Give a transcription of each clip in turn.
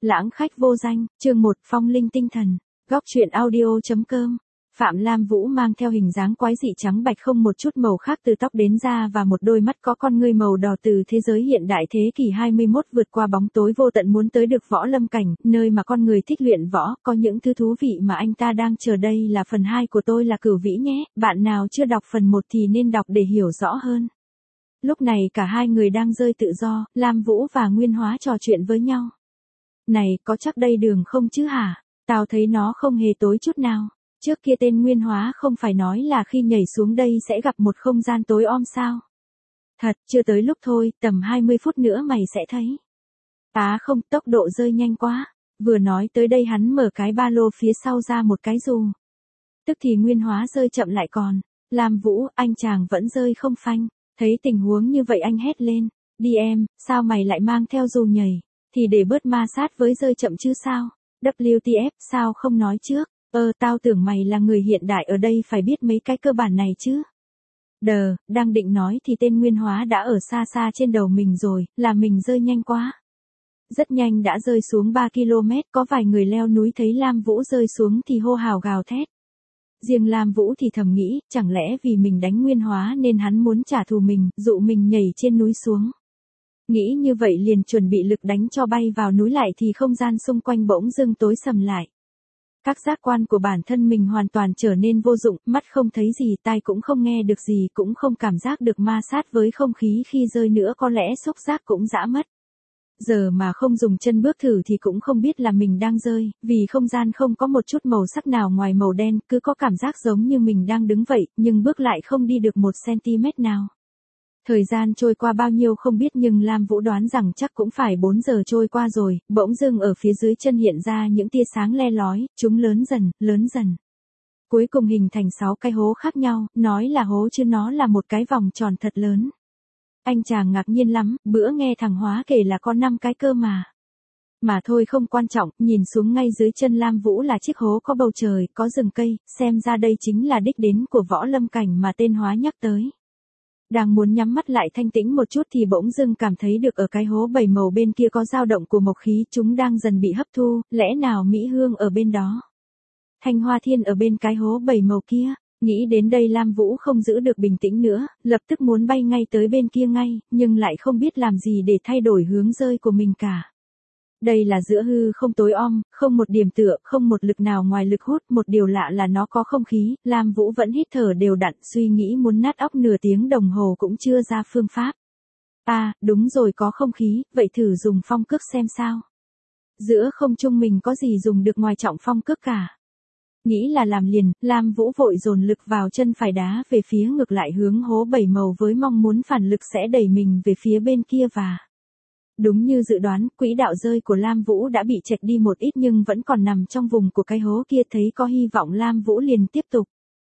Lãng khách vô danh, chương 1, phong linh tinh thần. Góc truyện audio.com. Phạm Lam Vũ mang theo hình dáng quái dị trắng bạch không một chút màu khác từ tóc đến da và một đôi mắt có con ngươi màu đỏ từ thế giới hiện đại thế kỷ 21 vượt qua bóng tối vô tận muốn tới được võ lâm cảnh, nơi mà con người thích luyện võ, có những thứ thú vị mà anh ta đang chờ. Đây là phần 2 của Tôi là Cửu Vĩ nhé, bạn nào chưa đọc phần 1 thì nên đọc để hiểu rõ hơn. Lúc này cả hai người đang rơi tự do, Lam Vũ và Nguyên Hóa trò chuyện với nhau. Này, có chắc đây đường không chứ hả? Tao thấy nó không hề tối chút nào. Trước kia tên Nguyên Hóa không phải nói là khi nhảy xuống đây sẽ gặp một không gian tối om sao? Thật, chưa tới lúc thôi, tầm 20 phút nữa mày sẽ thấy. Không, tốc độ rơi nhanh quá. Vừa nói tới đây hắn mở cái ba lô phía sau ra một cái dù. Tức thì Nguyên Hóa rơi chậm lại còn. Lam Vũ, anh chàng vẫn rơi không phanh. Thấy tình huống như vậy anh hét lên. Đi em, sao mày lại mang theo dù nhảy? Thì để bớt ma sát với rơi chậm chứ sao? WTF, sao không nói trước? Tao tưởng mày là người hiện đại ở đây phải biết mấy cái cơ bản này chứ. Đang định nói thì tên Nguyên Hóa đã ở xa xa trên đầu mình rồi, là mình rơi nhanh quá. Rất nhanh đã rơi xuống 3 km, có vài người leo núi thấy Lam Vũ rơi xuống thì hô hào gào thét. Riêng Lam Vũ thì thầm nghĩ, chẳng lẽ vì mình đánh Nguyên Hóa nên hắn muốn trả thù mình, dụ mình nhảy trên núi xuống. Nghĩ như vậy liền chuẩn bị lực đánh cho bay vào núi lại thì không gian xung quanh bỗng dưng tối sầm lại. Các giác quan của bản thân mình hoàn toàn trở nên vô dụng, mắt không thấy gì, tai cũng không nghe được gì, cũng không cảm giác được ma sát với không khí khi rơi nữa, có lẽ xúc giác cũng dã mất. Giờ mà không dùng chân bước thử thì cũng không biết là mình đang rơi, vì không gian không có một chút màu sắc nào ngoài màu đen, cứ có cảm giác giống như mình đang đứng vậy, nhưng bước lại không đi được 1 cm nào. Thời gian trôi qua bao nhiêu không biết nhưng Lam Vũ đoán rằng chắc cũng phải 4 giờ trôi qua rồi, bỗng dưng ở phía dưới chân hiện ra những tia sáng le lói, chúng lớn dần. Cuối cùng hình thành 6 cái hố khác nhau, nói là hố chứ nó là một cái vòng tròn thật lớn. Anh chàng ngạc nhiên lắm, bữa nghe thằng Hóa kể là có 5 cái cơ mà. Mà thôi không quan trọng, nhìn xuống ngay dưới chân Lam Vũ là chiếc hố có bầu trời, có rừng cây, xem ra đây chính là đích đến của võ lâm cảnh mà tên Hóa nhắc tới. Đang muốn nhắm mắt lại thanh tĩnh một chút thì bỗng dưng cảm thấy được ở cái hố 7 màu bên kia có dao động của mộc khí, chúng đang dần bị hấp thu, lẽ nào Mỹ Hương ở bên đó? Thanh Hoa Thiên ở bên cái hố 7 màu kia, nghĩ đến đây Lam Vũ không giữ được bình tĩnh nữa, lập tức muốn bay ngay tới bên kia ngay, nhưng lại không biết làm gì để thay đổi hướng rơi của mình cả. Đây là giữa hư không tối om, không một điểm tựa, không một lực nào ngoài lực hút, một điều lạ là nó có không khí, Lam Vũ vẫn hít thở đều đặn, suy nghĩ muốn nát óc nửa tiếng đồng hồ cũng chưa ra phương pháp. Đúng rồi có không khí, vậy thử dùng phong cước xem sao. Giữa không trung mình có gì dùng được ngoài trọng phong cước cả. Nghĩ là làm liền, Lam Vũ vội dồn lực vào chân phải đá về phía ngược lại hướng hố 7 màu với mong muốn phản lực sẽ đẩy mình về phía bên kia và... Đúng như dự đoán, quỹ đạo rơi của Lam Vũ đã bị chệch đi một ít nhưng vẫn còn nằm trong vùng của cái hố kia, thấy có hy vọng Lam Vũ liền tiếp tục.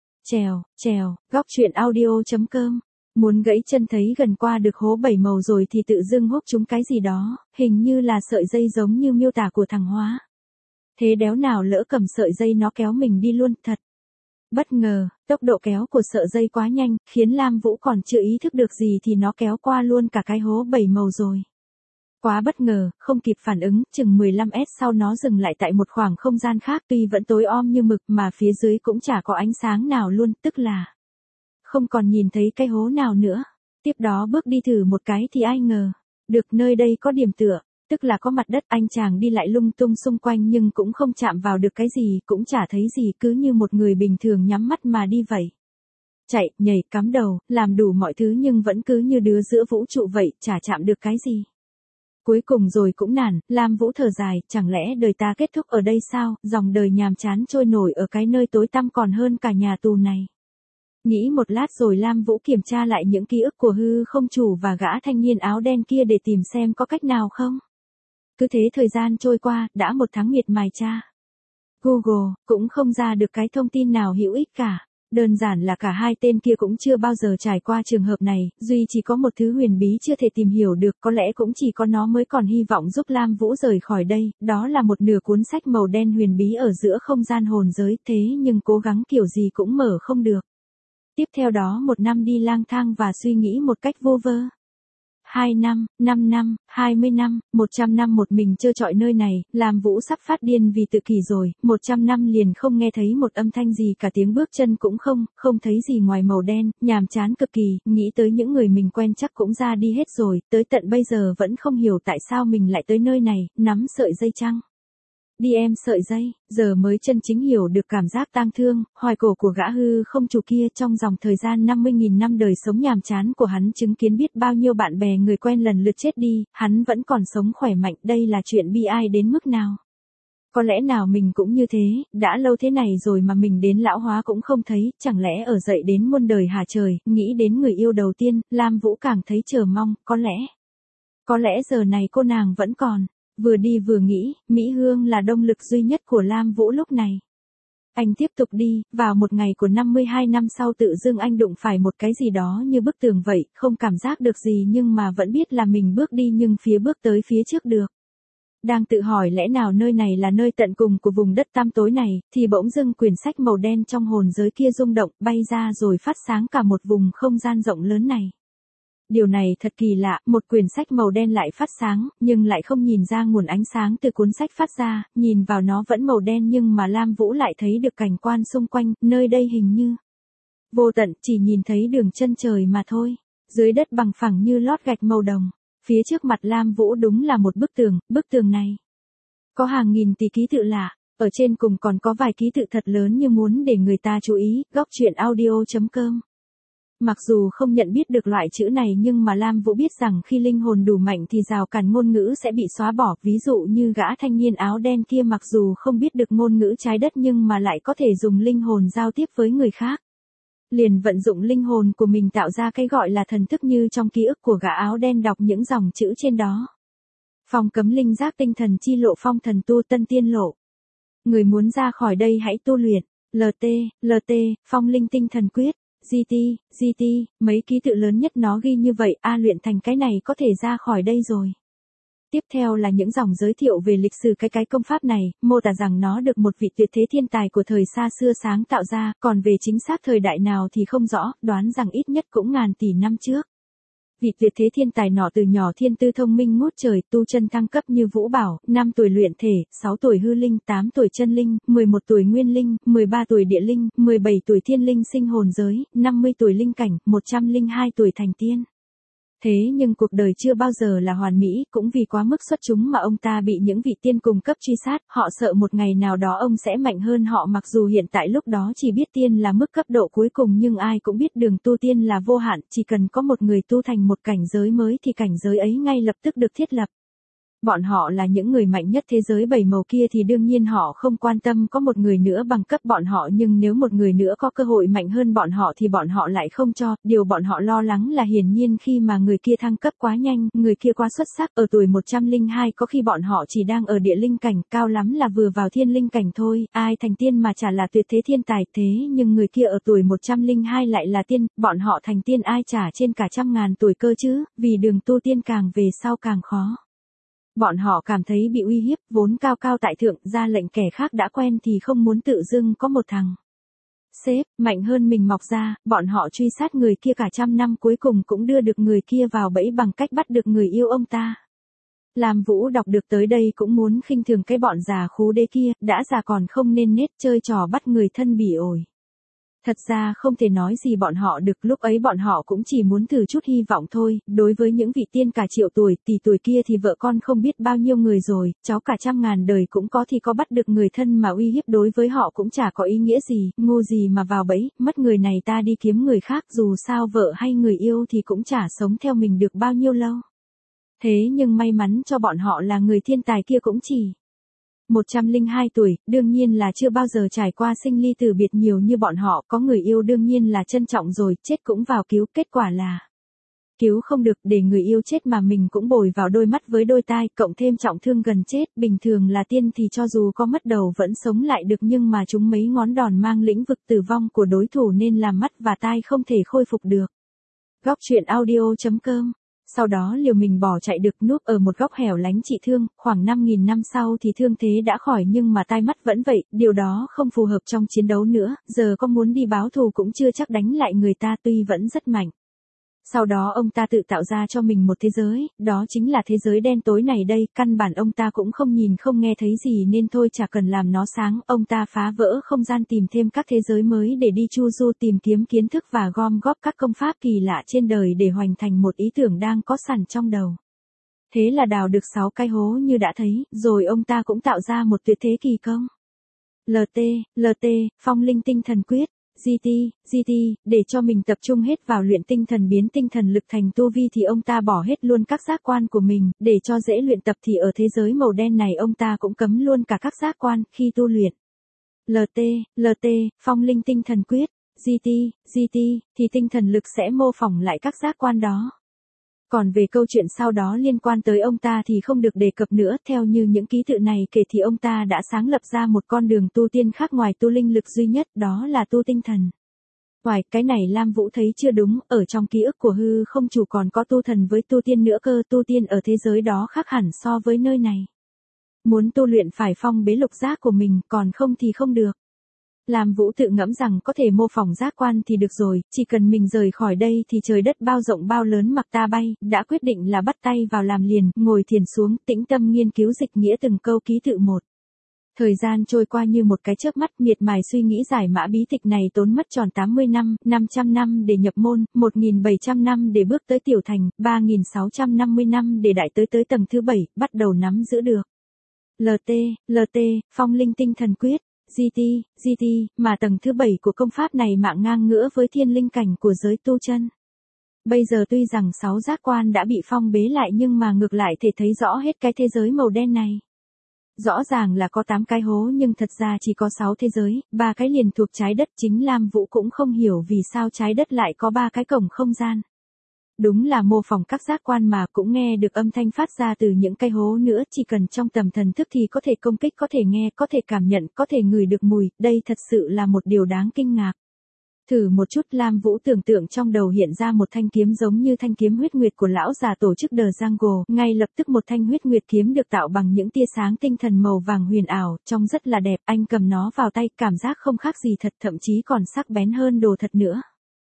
Trèo, góc truyện audio.com. Muốn gãy chân thấy gần qua được hố 7 màu rồi thì tự dưng húc chúng cái gì đó, hình như là sợi dây giống như miêu tả của thằng Hóa. Thế đéo nào lỡ cầm sợi dây nó kéo mình đi luôn, thật. Bất ngờ, tốc độ kéo của sợi dây quá nhanh, khiến Lam Vũ còn chưa ý thức được gì thì nó kéo qua luôn cả cái hố 7 màu rồi. Quá bất ngờ, không kịp phản ứng, chừng 15m sau nó dừng lại tại một khoảng không gian khác, tuy vẫn tối om như mực mà phía dưới cũng chả có ánh sáng nào luôn, tức là không còn nhìn thấy cái hố nào nữa. Tiếp đó bước đi thử một cái thì ai ngờ, được nơi đây có điểm tựa, tức là có mặt đất. Anh chàng đi lại lung tung xung quanh nhưng cũng không chạm vào được cái gì, cũng chả thấy gì, cứ như một người bình thường nhắm mắt mà đi vậy. Chạy, nhảy, cắm đầu, làm đủ mọi thứ nhưng vẫn cứ như đứa giữa vũ trụ vậy, chả chạm được cái gì. Cuối cùng rồi cũng nản, Lam Vũ thở dài, chẳng lẽ đời ta kết thúc ở đây sao, dòng đời nhàm chán trôi nổi ở cái nơi tối tăm còn hơn cả nhà tù này. Nghĩ một lát rồi Lam Vũ kiểm tra lại những ký ức của hư không chủ và gã thanh niên áo đen kia để tìm xem có cách nào không. Cứ thế thời gian trôi qua, đã 1 tháng miệt mài tra Google, cũng không ra được cái thông tin nào hữu ích cả. Đơn giản là cả hai tên kia cũng chưa bao giờ trải qua trường hợp này, duy chỉ có một thứ huyền bí chưa thể tìm hiểu được, có lẽ cũng chỉ có nó mới còn hy vọng giúp Lam Vũ rời khỏi đây, đó là một nửa cuốn sách màu đen huyền bí ở giữa không gian hồn giới, thế nhưng cố gắng kiểu gì cũng mở không được. Tiếp theo đó 1 năm đi lang thang và suy nghĩ một cách vô vơ. 2 năm, 5 năm, 20 năm, 100 năm một mình trơ trọi nơi này, Lam Vũ sắp phát điên vì tự kỷ rồi, 100 năm liền không nghe thấy một âm thanh gì cả, tiếng bước chân cũng không thấy gì ngoài màu đen, nhàm chán cực kỳ, nghĩ tới những người mình quen chắc cũng ra đi hết rồi, tới tận bây giờ vẫn không hiểu tại sao mình lại tới nơi này, nắm sợi dây chăng? Đi em sợi dây, giờ mới chân chính hiểu được cảm giác tang thương, hoài cổ của gã hư không chủ kia trong dòng thời gian 50.000 năm đời sống nhàm chán của hắn chứng kiến biết bao nhiêu bạn bè người quen lần lượt chết đi, hắn vẫn còn sống khỏe mạnh, đây là chuyện bi ai đến mức nào. Có lẽ nào mình cũng như thế, đã lâu thế này rồi mà mình đến lão hóa cũng không thấy, chẳng lẽ ở dậy đến muôn đời hả trời, nghĩ đến người yêu đầu tiên, Lam Vũ càng thấy chờ mong, có lẽ giờ này cô nàng vẫn còn. Vừa đi vừa nghĩ, Mỹ Hương là động lực duy nhất của Lam Vũ lúc này. Anh tiếp tục đi, vào một ngày của 52 năm sau tự dưng anh đụng phải một cái gì đó như bức tường vậy, không cảm giác được gì nhưng mà vẫn biết là mình bước đi nhưng bước tới phía trước được. Đang tự hỏi lẽ nào nơi này là nơi tận cùng của vùng đất tăm tối này, thì bỗng dưng quyển sách màu đen trong hồn giới kia rung động, bay ra rồi phát sáng cả một vùng không gian rộng lớn này. Điều này thật kỳ lạ, một quyển sách màu đen lại phát sáng, nhưng lại không nhìn ra nguồn ánh sáng từ cuốn sách phát ra, nhìn vào nó vẫn màu đen nhưng mà Lam Vũ lại thấy được cảnh quan xung quanh, nơi đây hình như vô tận, chỉ nhìn thấy đường chân trời mà thôi. Dưới đất bằng phẳng như lót gạch màu đồng, phía trước mặt Lam Vũ đúng là một bức tường này có hàng nghìn tỷ ký tự lạ, ở trên cùng còn có vài ký tự thật lớn như muốn để người ta chú ý, góc truyện audio.com. Mặc dù không nhận biết được loại chữ này nhưng mà Lam Vũ biết rằng khi linh hồn đủ mạnh thì rào cản ngôn ngữ sẽ bị xóa bỏ, ví dụ như gã thanh niên áo đen kia mặc dù không biết được ngôn ngữ trái đất nhưng mà lại có thể dùng linh hồn giao tiếp với người khác. Liền vận dụng linh hồn của mình tạo ra cái gọi là thần thức như trong ký ức của gã áo đen đọc những dòng chữ trên đó. Phong cấm linh giác tinh thần chi lộ, phong thần tu tân tiên lộ. Người muốn ra khỏi đây hãy tu luyện, LT, phong linh tinh thần quyết. GT, mấy ký tự lớn nhất nó ghi như vậy, luyện thành cái này có thể ra khỏi đây rồi. Tiếp theo là những dòng giới thiệu về lịch sử cái công pháp này, mô tả rằng nó được một vị tuyệt thế thiên tài của thời xa xưa sáng tạo ra, còn về chính xác thời đại nào thì không rõ, đoán rằng ít nhất cũng ngàn tỷ năm trước. Vị tuyệt thế thiên tài nọ từ nhỏ thiên tư thông minh ngút trời, tu chân thăng cấp như Vũ Bảo, 5 tuổi luyện thể, 6 tuổi hư linh, 8 tuổi chân linh, 11 tuổi nguyên linh, 13 tuổi địa linh, 17 tuổi thiên linh sinh hồn giới, 50 tuổi linh cảnh, 102 tuổi thành tiên. Thế nhưng cuộc đời chưa bao giờ là hoàn mỹ, cũng vì quá mức xuất chúng mà ông ta bị những vị tiên cùng cấp truy sát, họ sợ một ngày nào đó ông sẽ mạnh hơn họ, mặc dù hiện tại lúc đó chỉ biết tiên là mức cấp độ cuối cùng nhưng ai cũng biết đường tu tiên là vô hạn, chỉ cần có một người tu thành một cảnh giới mới thì cảnh giới ấy ngay lập tức được thiết lập. Bọn họ là những người mạnh nhất thế giới bảy màu kia thì đương nhiên họ không quan tâm có một người nữa bằng cấp bọn họ, nhưng nếu một người nữa có cơ hội mạnh hơn bọn họ thì bọn họ lại không cho, điều bọn họ lo lắng là hiển nhiên khi mà người kia thăng cấp quá nhanh, người kia quá xuất sắc, ở tuổi 102 có khi bọn họ chỉ đang ở địa linh cảnh, cao lắm là vừa vào thiên linh cảnh thôi, ai thành tiên mà chả là tuyệt thế thiên tài, thế nhưng người kia ở tuổi 102 lại là tiên, bọn họ thành tiên ai chả trên cả 100.000 tuổi cơ chứ, vì đường tu tiên càng về sau càng khó. Bọn họ cảm thấy bị uy hiếp, vốn cao cao tại thượng, ra lệnh kẻ khác đã quen thì không muốn tự dưng có một thằng sếp mạnh hơn mình mọc ra, bọn họ truy sát người kia cả 100 năm cuối cùng cũng đưa được người kia vào bẫy bằng cách bắt được người yêu ông ta. Lam Vũ đọc được tới đây cũng muốn khinh thường cái bọn già khú đế kia, đã già còn không nên nết chơi trò bắt người thân bỉ ổi. Thật ra không thể nói gì bọn họ được, lúc ấy bọn họ cũng chỉ muốn thử chút hy vọng thôi, đối với những vị tiên cả triệu tuổi, tỷ tuổi kia thì vợ con không biết bao nhiêu người rồi, cháu cả 100.000 đời cũng có thì có bắt được người thân mà uy hiếp đối với họ cũng chả có ý nghĩa gì, ngu gì mà vào bẫy, mất người này ta đi kiếm người khác, dù sao vợ hay người yêu thì cũng chả sống theo mình được bao nhiêu lâu. Thế nhưng may mắn cho bọn họ là người thiên tài kia cũng chỉ 102 tuổi, đương nhiên là chưa bao giờ trải qua sinh ly tử biệt nhiều như bọn họ, có người yêu đương nhiên là trân trọng rồi, chết cũng vào cứu, kết quả là cứu không được, để người yêu chết mà mình cũng bồi vào đôi mắt với đôi tai, cộng thêm trọng thương gần chết, bình thường là tiên thì cho dù có mất đầu vẫn sống lại được nhưng mà chúng mấy ngón đòn mang lĩnh vực tử vong của đối thủ nên làm mắt và tai không thể khôi phục được. Góc truyện audio.com. Sau đó liều mình bỏ chạy được, núp ở một góc hẻo lánh trị thương, khoảng 5.000 năm sau thì thương thế đã khỏi nhưng mà tai mắt vẫn vậy, điều đó không phù hợp trong chiến đấu nữa, giờ có muốn đi báo thù cũng chưa chắc đánh lại người ta tuy vẫn rất mạnh. Sau đó ông ta tự tạo ra cho mình một thế giới, đó chính là thế giới đen tối này đây, căn bản ông ta cũng không nhìn không nghe thấy gì nên thôi chả cần làm nó sáng, ông ta phá vỡ không gian tìm thêm các thế giới mới để đi chu du tìm kiếm kiến thức và gom góp các công pháp kỳ lạ trên đời để hoành thành một ý tưởng đang có sẵn trong đầu. Thế là đào được 6 cái hố như đã thấy, rồi ông ta cũng tạo ra một tuyệt thế kỳ công. LT, Phong Linh Tinh Thần Quyết. GT, để cho mình tập trung hết vào luyện tinh thần biến tinh thần lực thành tu vi thì ông ta bỏ hết luôn các giác quan của mình, để cho dễ luyện tập thì ở thế giới màu đen này ông ta cũng cấm luôn cả các giác quan khi tu luyện. LT, Phong Linh Tinh Thần Quyết. GT, thì tinh thần lực sẽ mô phỏng lại các giác quan đó. Còn về câu chuyện sau đó liên quan tới ông ta thì không được đề cập nữa, theo như những ký tự này kể thì ông ta đã sáng lập ra một con đường tu tiên khác ngoài tu linh lực duy nhất, đó là tu tinh thần. Ngoài cái này Lam Vũ thấy chưa đúng, ở trong ký ức của hư không chủ còn có tu thần với tu tiên nữa cơ, tu tiên ở thế giới đó khác hẳn so với nơi này. Muốn tu luyện phải phong bế lục giác của mình, còn không thì không được. Lam Vũ tự ngẫm rằng có thể mô phỏng giác quan thì được rồi, chỉ cần mình rời khỏi đây thì trời đất bao rộng bao lớn mặc ta bay, đã quyết định là bắt tay vào làm liền, ngồi thiền xuống, tĩnh tâm nghiên cứu dịch nghĩa từng câu ký tự một. Thời gian trôi qua như một cái chớp mắt, miệt mài suy nghĩ giải mã bí tịch này tốn mất tròn 80 năm, 500 năm để nhập môn, 1.700 năm để bước tới tiểu thành, 3.650 năm để đại tới tầng thứ 7, bắt đầu nắm giữ được. LT, Phong Linh Tinh Thần Quyết. GT, mà tầng thứ 7 của công pháp này mạng ngang ngửa với thiên linh cảnh của giới tu chân. Bây giờ tuy rằng 6 giác quan đã bị phong bế lại nhưng mà ngược lại thể thấy rõ hết cái thế giới màu đen này. Rõ ràng là có 8 cái hố nhưng thật ra chỉ có 6 thế giới, 3 cái liền thuộc trái đất, chính Lam Vũ cũng không hiểu vì sao trái đất lại có 3 cái cổng không gian. Đúng là mô phỏng các giác quan mà, cũng nghe được âm thanh phát ra từ những cái hố nữa, chỉ cần trong tầm thần thức thì có thể công kích, có thể nghe, có thể cảm nhận, có thể ngửi được mùi, đây thật sự là một điều đáng kinh ngạc. Thử một chút, Lam Vũ tưởng tượng trong đầu hiện ra một thanh kiếm giống như thanh kiếm huyết nguyệt của lão già tổ chức The Jungle, ngay lập tức một thanh huyết nguyệt kiếm được tạo bằng những tia sáng tinh thần màu vàng huyền ảo, trông rất là đẹp, anh cầm nó vào tay, cảm giác không khác gì thật, thậm chí còn sắc bén hơn đồ thật nữa.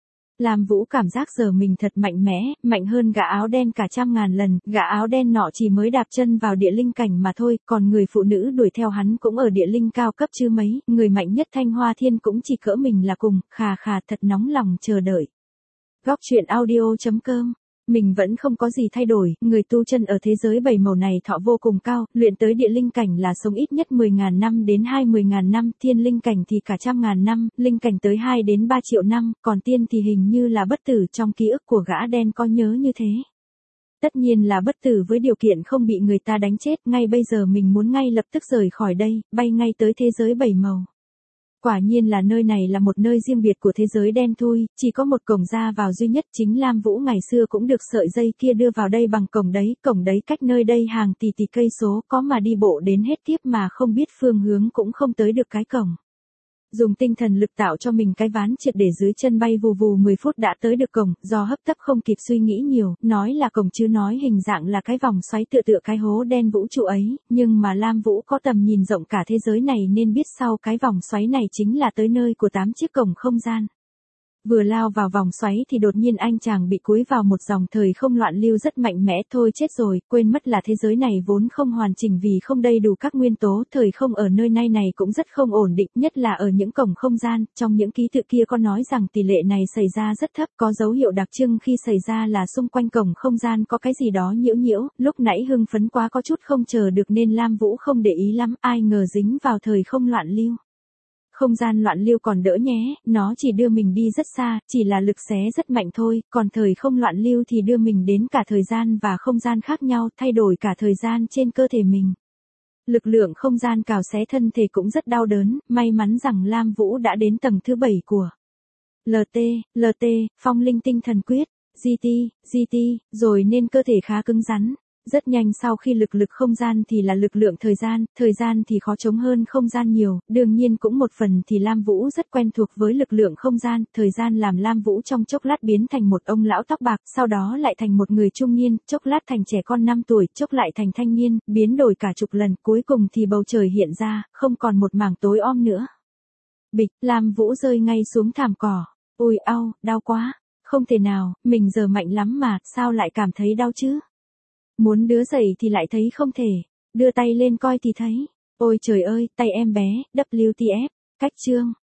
Lam Vũ cảm giác giờ mình thật mạnh mẽ, mạnh hơn gã áo đen cả 100.000 lần, gã áo đen nọ chỉ mới đạp chân vào địa linh cảnh mà thôi, còn người phụ nữ đuổi theo hắn cũng ở địa linh cao cấp chứ mấy, người mạnh nhất Thanh Hoa Thiên cũng chỉ cỡ mình là cùng, khà thật nóng lòng chờ đợi. Góc truyện audio.com. Mình vẫn không có gì thay đổi, người tu chân ở thế giới 7 màu này thọ vô cùng cao, luyện tới địa linh cảnh là sống ít nhất 10.000 năm đến 20.000 năm, thiên linh cảnh thì cả 100.000 năm, linh cảnh tới 2 đến 3 triệu năm, còn tiên thì hình như là bất tử, trong ký ức của gã đen có nhớ như thế. Tất nhiên là bất tử với điều kiện không bị người ta đánh chết, ngay bây giờ mình muốn ngay lập tức rời khỏi đây, bay ngay tới thế giới 7 màu. Quả nhiên là nơi này là một nơi riêng biệt của thế giới đen thui, chỉ có một cổng ra vào duy nhất, chính Lam Vũ ngày xưa cũng được sợi dây kia đưa vào đây bằng cổng đấy cách nơi đây hàng tỷ cây số, có mà đi bộ đến hết tiếp mà không biết phương hướng cũng không tới được cái cổng. Dùng tinh thần lực tạo cho mình cái ván trượt để dưới chân bay vù vù 10 phút đã tới được cổng, do hấp tấp không kịp suy nghĩ nhiều, nói là cổng chứ nói hình dạng là cái vòng xoáy tựa cái hố đen vũ trụ ấy, nhưng mà Lam Vũ có tầm nhìn rộng cả thế giới này nên biết sau cái vòng xoáy này chính là tới nơi của 8 chiếc cổng không gian. Vừa lao vào vòng xoáy thì đột nhiên anh chàng bị cúi vào một dòng thời không loạn lưu rất mạnh mẽ, thôi chết rồi, quên mất là thế giới này vốn không hoàn chỉnh vì không đầy đủ các nguyên tố, thời không ở nơi này cũng rất không ổn định, nhất là ở những cổng không gian, trong những ký tự kia có nói rằng tỷ lệ này xảy ra rất thấp, có dấu hiệu đặc trưng khi xảy ra là xung quanh cổng không gian có cái gì đó nhiễu, lúc nãy hưng phấn quá có chút không chờ được nên Lam Vũ không để ý lắm, ai ngờ dính vào thời không loạn lưu. Không gian loạn lưu còn đỡ nhé, nó chỉ đưa mình đi rất xa, chỉ là lực xé rất mạnh thôi, còn thời không loạn lưu thì đưa mình đến cả thời gian và không gian khác nhau, thay đổi cả thời gian trên cơ thể mình. Lực lượng không gian cào xé thân thể cũng rất đau đớn, may mắn rằng Lam Vũ đã đến tầng thứ 7 của LT, Phong Linh Tinh Thần Quyết. GT, rồi nên cơ thể khá cứng rắn. Rất nhanh sau khi lực không gian thì là lực lượng thời gian thì khó chống hơn không gian nhiều, đương nhiên cũng một phần thì Lam Vũ rất quen thuộc với lực lượng không gian, thời gian làm Lam Vũ trong chốc lát biến thành một ông lão tóc bạc, sau đó lại thành một người trung niên, chốc lát thành trẻ con 5 tuổi, chốc lại thành thanh niên, biến đổi cả chục lần, cuối cùng thì bầu trời hiện ra, không còn một mảng tối om nữa. Bịch, Lam Vũ rơi ngay xuống thảm cỏ. Ôi au, đau quá. Không thể nào, mình giờ mạnh lắm mà, sao lại cảm thấy đau chứ? Muốn đứa dậy thì lại thấy không thể. Đưa tay lên coi thì thấy. Ôi trời ơi, tay em bé, WTF. Cách chương.